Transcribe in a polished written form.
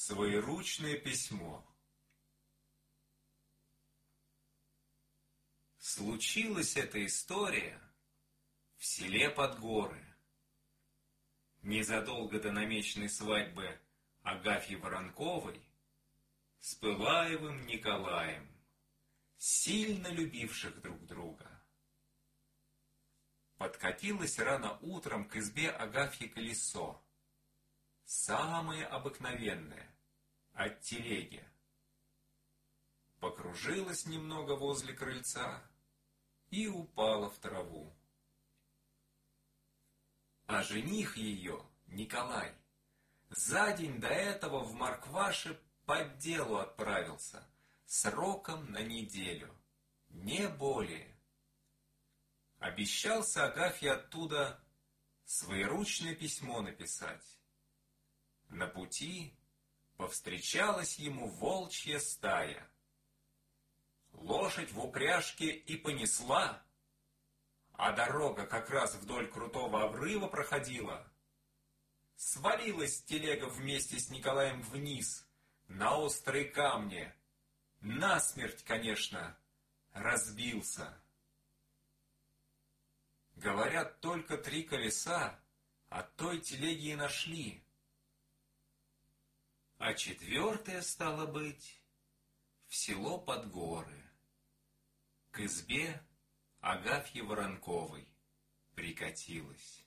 Своеручное письмо. Случилась эта история в селе Подгоры. Незадолго до намеченной свадьбы Агафьи Воронковой с Пылаевым Николаем, сильно любивших друг друга. Подкатилось рано утром к избе Агафьи колесо, самое обыкновенное, от телеги. Покружилось немного возле крыльца и упало в траву. А жених ее, Николай, за день до этого в Маркваше по делу отправился, сроком на неделю, не более. Обещался Агафье оттуда своеручное письмо написать. На пути повстречалась ему волчья стая. Лошадь в упряжке и понесла, а дорога как раз вдоль крутого обрыва проходила. Свалилась телега вместе с Николаем вниз, на острые камни. Насмерть, конечно, разбился. Говорят, только 3 колеса от той телеги и нашли. А 4-е, стало быть, в село Подгоры, к избе Агафьи Воронковой прикатилась.